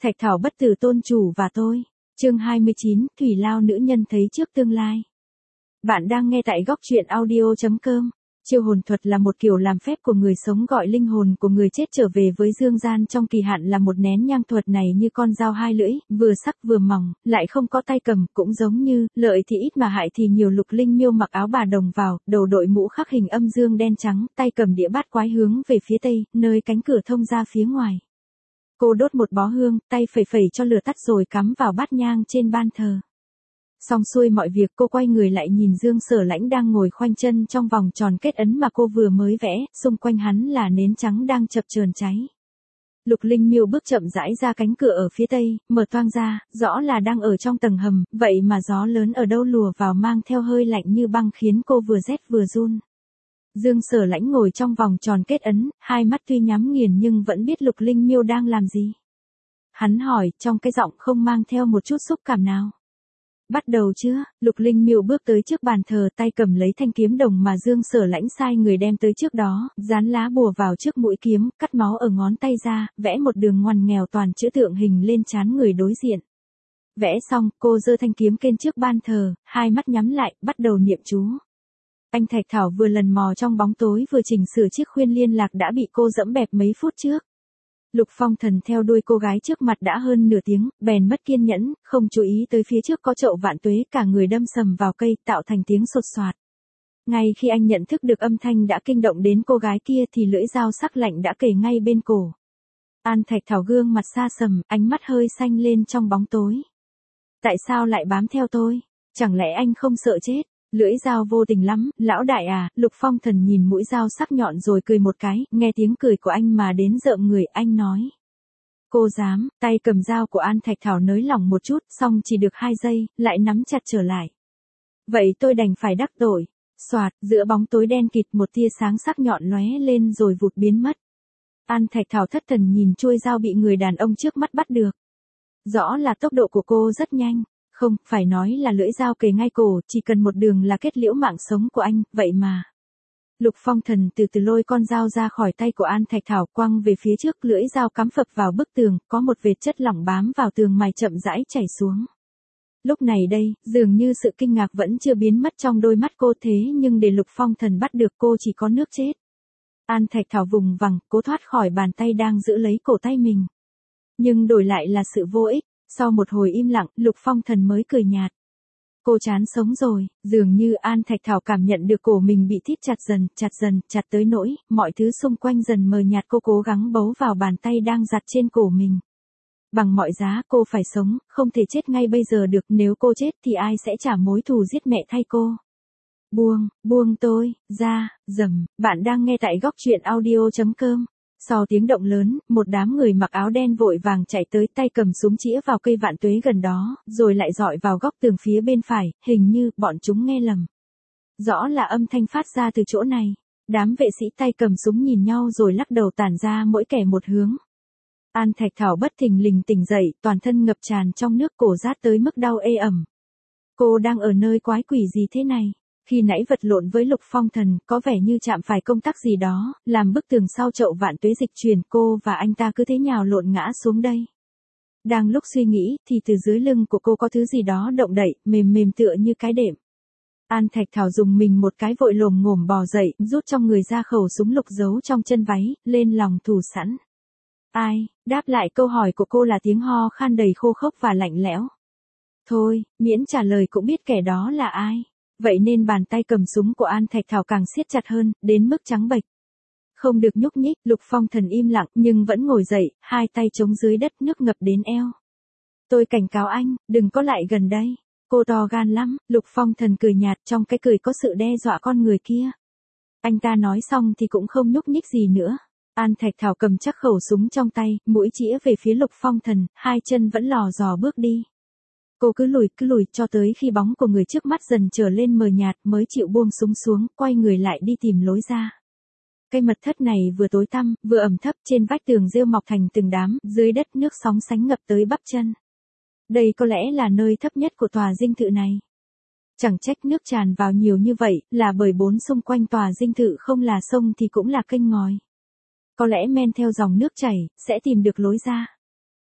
Thạch Thảo bất tử tôn chủ và tôi. Chương 29, Thủy Lao nữ nhân thấy trước tương lai. Bạn đang nghe tại góc truyện audio.com. Chiêu hồn thuật là một kiểu làm phép của người sống gọi linh hồn của người chết trở về với dương gian trong kỳ hạn là một nén nhang. Thuật này như con dao hai lưỡi, vừa sắc vừa mỏng, lại không có tay cầm, cũng giống như lợi thì ít mà hại thì nhiều. Lục Linh Miêu mặc áo bà đồng vào, đầu đội mũ khắc hình âm dương đen trắng, tay cầm đĩa bát quái hướng về phía tây, nơi cánh cửa thông ra phía ngoài. Cô đốt một bó hương, tay phẩy phẩy cho lửa tắt rồi cắm vào bát nhang trên ban thờ. Xong xuôi mọi việc, cô quay người lại nhìn Dương Sở Lãnh đang ngồi khoanh chân trong vòng tròn kết ấn mà cô vừa mới vẽ, xung quanh hắn là nến trắng đang chập chờn cháy. Lục Linh Miêu bước chậm rãi ra cánh cửa ở phía tây, mở toang ra, rõ là đang ở trong tầng hầm, vậy mà gió lớn ở đâu lùa vào mang theo hơi lạnh như băng khiến cô vừa rét vừa run. Dương Sở Lãnh ngồi trong vòng tròn kết ấn, hai mắt tuy nhắm nghiền nhưng vẫn biết Lục Linh Miêu đang làm gì. Hắn hỏi, trong cái giọng không mang theo một chút xúc cảm nào. Bắt đầu chưa? Lục Linh Miêu bước tới trước bàn thờ, tay cầm lấy thanh kiếm đồng mà Dương Sở Lãnh sai người đem tới trước đó, dán lá bùa vào trước mũi kiếm, cắt máu ở ngón tay ra, vẽ một đường ngoằn nghèo toàn chữ tượng hình lên trán người đối diện. Vẽ xong, cô giơ thanh kiếm kên trước ban thờ, hai mắt nhắm lại, bắt đầu niệm chú. Anh Thạch Thảo vừa lần mò trong bóng tối vừa chỉnh sửa chiếc khuyên liên lạc đã bị cô dẫm bẹp mấy phút trước. Lục Phong Thần theo đuôi cô gái trước mặt đã hơn nửa tiếng, bèn mất kiên nhẫn, không chú ý tới phía trước có chậu vạn tuế, cả người đâm sầm vào cây, tạo thành tiếng sột soạt. Ngay khi anh nhận thức được âm thanh đã kinh động đến cô gái kia thì lưỡi dao sắc lạnh đã kề ngay bên cổ. An Thạch Thảo gương mặt xa sầm, ánh mắt hơi xanh lên trong bóng tối. Tại sao lại bám theo tôi? Chẳng lẽ anh không sợ chết? Lưỡi dao vô tình lắm, lão đại à. Lục Phong Thần nhìn mũi dao sắc nhọn rồi cười một cái, nghe tiếng cười của anh mà đến rợn người, anh nói. Cô dám, tay cầm dao của An Thạch Thảo nới lỏng một chút, xong chỉ được 2 giây, lại nắm chặt trở lại. Vậy tôi đành phải đắc tội. Soạt, giữa bóng tối đen kịt một tia sáng sắc nhọn lóe lên rồi vụt biến mất. An Thạch Thảo thất thần nhìn chuôi dao bị người đàn ông trước mắt bắt được. Rõ là tốc độ của cô rất nhanh. Không, phải nói là lưỡi dao kề ngay cổ, chỉ cần một đường là kết liễu mạng sống của anh, vậy mà. Lục Phong Thần từ từ lôi con dao ra khỏi tay của An Thạch Thảo, quăng về phía trước, lưỡi dao cắm phập vào bức tường, có một vệt chất lỏng bám vào tường mài chậm rãi chảy xuống. Lúc này đây, dường như sự kinh ngạc vẫn chưa biến mất trong đôi mắt cô, thế nhưng để Lục Phong Thần bắt được cô chỉ có nước chết. An Thạch Thảo vùng vằng, cố thoát khỏi bàn tay đang giữ lấy cổ tay mình. Nhưng đổi lại là sự vô ích. Sau một hồi im lặng, Lục Phong Thần mới cười nhạt. Cô chán sống rồi, dường như An Thạch Thảo cảm nhận được cổ mình bị thít chặt tới nỗi, mọi thứ xung quanh dần mờ nhạt. Cô cố gắng bấu vào bàn tay đang giặt trên cổ mình. Bằng mọi giá cô phải sống, không thể chết ngay bây giờ được, nếu cô chết thì ai sẽ trả mối thù giết mẹ thay cô. Buông tôi ra, rầm, bạn đang nghe tại góc truyện audio.com. Sau tiếng động lớn, một đám người mặc áo đen vội vàng chạy tới, tay cầm súng chĩa vào cây vạn tuế gần đó, rồi lại dọi vào góc tường phía bên phải, hình như bọn chúng nghe lầm. Rõ là âm thanh phát ra từ chỗ này. Đám vệ sĩ tay cầm súng nhìn nhau rồi lắc đầu tản ra mỗi kẻ một hướng. An Thạch Thảo bất thình lình tỉnh dậy, toàn thân ngập tràn trong nước, cổ rát tới mức đau ê ẩm. Cô đang ở nơi quái quỷ gì thế này? Khi nãy vật lộn với Lục Phong Thần, có vẻ như chạm phải công tắc gì đó, làm bức tường sau chậu vạn tuế dịch chuyển, cô và anh ta cứ thế nhào lộn ngã xuống đây. Đang lúc suy nghĩ, thì từ dưới lưng của cô có thứ gì đó động đậy, mềm mềm tựa như cái đệm. An Thạch Thảo dùng mình một cái vội lồm ngồm bò dậy, rút trong người ra khẩu súng lục giấu trong chân váy, lên lòng thủ sẵn. Ai? Đáp lại câu hỏi của cô là tiếng ho khan đầy khô khốc và lạnh lẽo. Thôi, miễn trả lời cũng biết kẻ đó là ai. Vậy nên bàn tay cầm súng của An Thạch Thảo càng siết chặt hơn, đến mức trắng bệch. Không được nhúc nhích, Lục Phong Thần im lặng nhưng vẫn ngồi dậy, hai tay chống dưới đất, nước ngập đến eo. Tôi cảnh cáo anh, đừng có lại gần đây. Cô to gan lắm. Lục Phong Thần cười nhạt, trong cái cười có sự đe dọa con người kia. Anh ta nói xong thì cũng không nhúc nhích gì nữa. An Thạch Thảo cầm chắc khẩu súng trong tay, mũi chĩa về phía Lục Phong Thần, hai chân vẫn lò dò bước đi. Cô cứ lùi cho tới khi bóng của người trước mắt dần trở lên mờ nhạt mới chịu buông súng xuống, quay người lại đi tìm lối ra. Cây mật thất này vừa tối tăm, vừa ẩm thấp, trên vách tường rêu mọc thành từng đám, dưới đất nước sóng sánh ngập tới bắp chân. Đây có lẽ là nơi thấp nhất của tòa dinh thự này. Chẳng trách nước tràn vào nhiều như vậy, là bởi bốn xung quanh tòa dinh thự không là sông thì cũng là kênh ngòi. Có lẽ men theo dòng nước chảy, sẽ tìm được lối ra.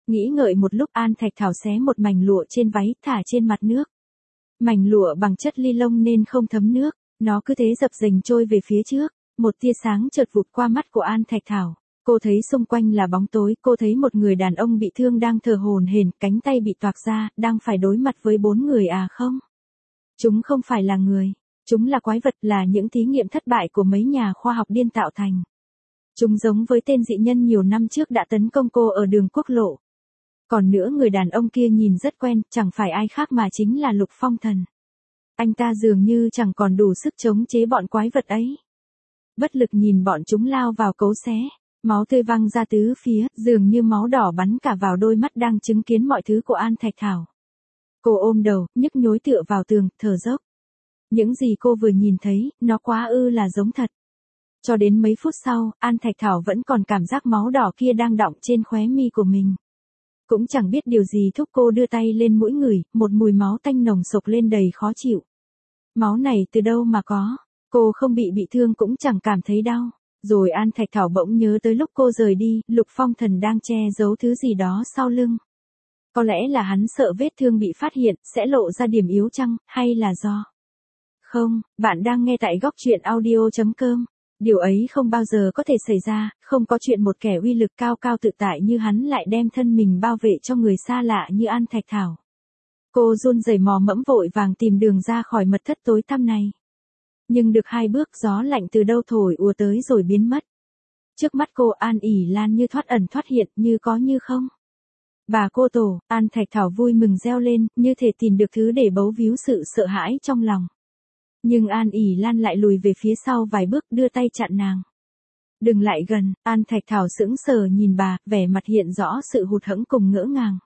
Nghĩ ngợi một lúc An Thạch Thảo xé một mảnh lụa trên váy thả trên mặt nước. Mảnh lụa bằng chất li lông nên không thấm nước, nó cứ thế dập dềnh trôi về phía trước. Một tia sáng chợt vụt qua mắt của An Thạch Thảo. Cô thấy xung quanh là bóng tối, cô thấy một người đàn ông bị thương đang thở hổn hển, cánh tay bị toạc ra, đang phải đối mặt với 4 người à không? Chúng không phải là người, chúng là quái vật, là những thí nghiệm thất bại của mấy nhà khoa học điên tạo thành. Chúng giống với tên dị nhân nhiều năm trước đã tấn công cô ở đường quốc lộ. Còn nữa người đàn ông kia nhìn rất quen, chẳng phải ai khác mà chính là Lục Phong Thần. Anh ta dường như chẳng còn đủ sức chống chế bọn quái vật ấy. Bất lực nhìn bọn chúng lao vào cấu xé, máu tươi văng ra tứ phía, dường như máu đỏ bắn cả vào đôi mắt đang chứng kiến mọi thứ của An Thạch Thảo. Cô ôm đầu, nhức nhối tựa vào tường, thở dốc. Những gì cô vừa nhìn thấy, nó quá là giống thật. Cho đến mấy phút sau, An Thạch Thảo vẫn còn cảm giác máu đỏ kia đang đọng trên khóe mi của mình. Cũng chẳng biết điều gì thúc cô đưa tay lên mũi ngửi, một mùi máu tanh nồng sộc lên đầy khó chịu. Máu này từ đâu mà có? Cô không bị thương cũng chẳng cảm thấy đau. Rồi An Thạch Thảo bỗng nhớ tới lúc cô rời đi, Lục Phong Thần đang che giấu thứ gì đó sau lưng. Có lẽ là hắn sợ vết thương bị phát hiện, sẽ lộ ra điểm yếu chăng, hay là do... Không, bạn đang nghe tại góc truyện audio.com. Điều ấy không bao giờ có thể xảy ra, không có chuyện một kẻ uy lực cao cao tự tại như hắn lại đem thân mình bao vệ cho người xa lạ như An Thạch Thảo. Cô run rẩy mò mẫm vội vàng tìm đường ra khỏi mật thất tối tăm này. Nhưng được 2 bước gió lạnh từ đâu thổi ùa tới rồi biến mất. Trước mắt cô An ỉ Lan như thoát ẩn thoát hiện, như có như không. Bà cô tổ, An Thạch Thảo vui mừng reo lên, như thể tìm được thứ để bấu víu sự sợ hãi trong lòng. Nhưng An ỉ Lan lại lùi về phía sau vài bước đưa tay chặn nàng. Đừng lại gần, An Thạch Thảo sững sờ nhìn bà, vẻ mặt hiện rõ sự hụt hẫng cùng ngỡ ngàng.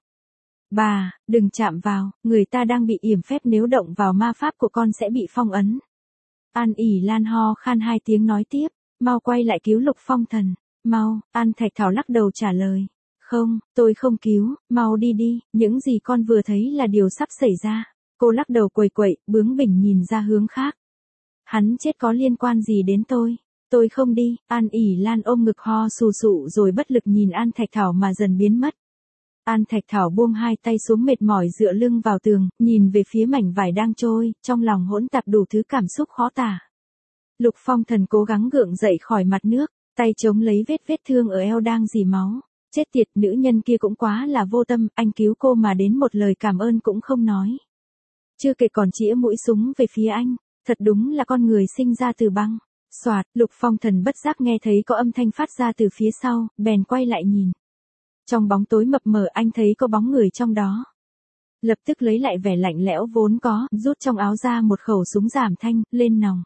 Bà, đừng chạm vào, người ta đang bị yểm phép, nếu động vào ma pháp của con sẽ bị phong ấn. An ỉ Lan ho khan 2 tiếng nói tiếp, mau quay lại cứu Lục Phong Thần, mau. An Thạch Thảo lắc đầu trả lời. Không, tôi không cứu, mau đi đi, những gì con vừa thấy là điều sắp xảy ra. Cô lắc đầu quẩy quẩy, bướng bỉnh nhìn ra hướng khác. Hắn chết có liên quan gì đến tôi không đi. An ỉ Lan ôm ngực ho sù sụ rồi bất lực nhìn An Thạch Thảo mà dần biến mất. An Thạch Thảo buông 2 tay xuống mệt mỏi dựa lưng vào tường, nhìn về phía mảnh vải đang trôi, trong lòng hỗn tạp đủ thứ cảm xúc khó tả. Lục Phong Thần cố gắng gượng dậy khỏi mặt nước, tay chống lấy vết thương ở eo đang rỉ máu. Chết tiệt, nữ nhân kia cũng quá là vô tâm, anh cứu cô mà đến một lời cảm ơn cũng không nói. Chưa kể còn chĩa mũi súng về phía anh, thật đúng là con người sinh ra từ băng. Soạt, Lục Phong Thần bất giác nghe thấy có âm thanh phát ra từ phía sau, bèn quay lại nhìn. Trong bóng tối mập mờ anh thấy có bóng người trong đó. Lập tức lấy lại vẻ lạnh lẽo vốn có, rút trong áo ra một khẩu súng giảm thanh, lên nòng.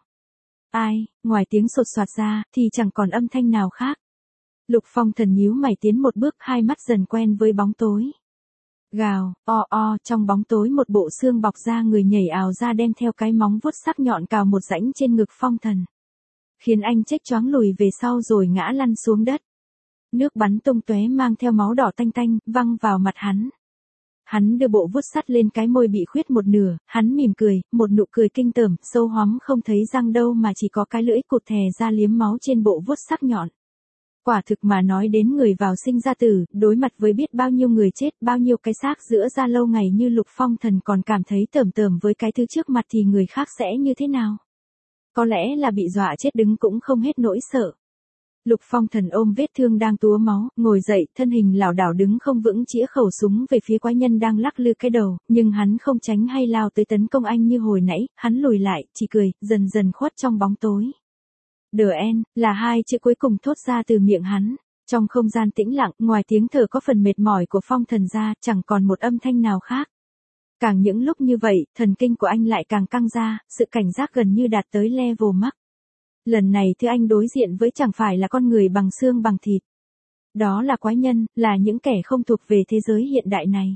Ai, ngoài tiếng sột soạt ra, thì chẳng còn âm thanh nào khác. Lục Phong Thần nhíu mày tiến một bước, 2 mắt dần quen với bóng tối. Gào, trong bóng tối một bộ xương bọc ra người nhảy ào ra đem theo cái móng vuốt sắc nhọn cào một rãnh trên ngực Phong Thần. Khiến anh chếch choáng lùi về sau rồi ngã lăn xuống đất. Nước bắn tung tóe mang theo máu đỏ tanh tanh, văng vào mặt hắn. Hắn đưa bộ vuốt sắt lên cái môi bị khuyết một nửa, hắn mỉm cười, một nụ cười kinh tởm, sâu hoắm không thấy răng đâu mà chỉ có cái lưỡi cụt thè ra liếm máu trên bộ vuốt sắc nhọn. Quả thực mà nói đến người vào sinh ra tử, đối mặt với biết bao nhiêu người chết, bao nhiêu cái xác giữa da lâu ngày như Lục Phong Thần còn cảm thấy tởm tởm với cái thứ trước mặt thì người khác sẽ như thế nào? Có lẽ là bị dọa chết đứng cũng không hết nỗi sợ. Lục Phong Thần ôm vết thương đang túa máu, ngồi dậy, thân hình lảo đảo đứng không vững chĩa khẩu súng về phía quái nhân đang lắc lư cái đầu, nhưng hắn không tránh hay lao tới tấn công anh như hồi nãy, hắn lùi lại, chỉ cười, dần dần khuất trong bóng tối. The End, là 2 chữ cuối cùng thốt ra từ miệng hắn. Trong không gian tĩnh lặng, ngoài tiếng thở có phần mệt mỏi của Phong Thần ra, chẳng còn một âm thanh nào khác. Càng những lúc như vậy, thần kinh của anh lại càng căng ra, sự cảnh giác gần như đạt tới level max. Lần này thứ anh đối diện với chẳng phải là con người bằng xương bằng thịt. Đó là quái nhân, là những kẻ không thuộc về thế giới hiện đại này.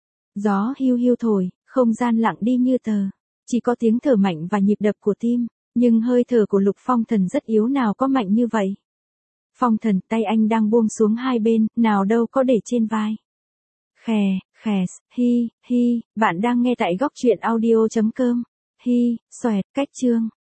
Gió hiu hiu thổi, không gian lặng đi như tờ. Chỉ có tiếng thở mạnh và nhịp đập của tim. Nhưng hơi thở của Lục Phong Thần rất yếu, nào có mạnh như vậy. Phong Thần, tay anh đang buông xuống 2 bên, nào đâu có để trên vai. Khè, hi, bạn đang nghe tại góc truyện audio.com. Hi, xoẹt, cách chương.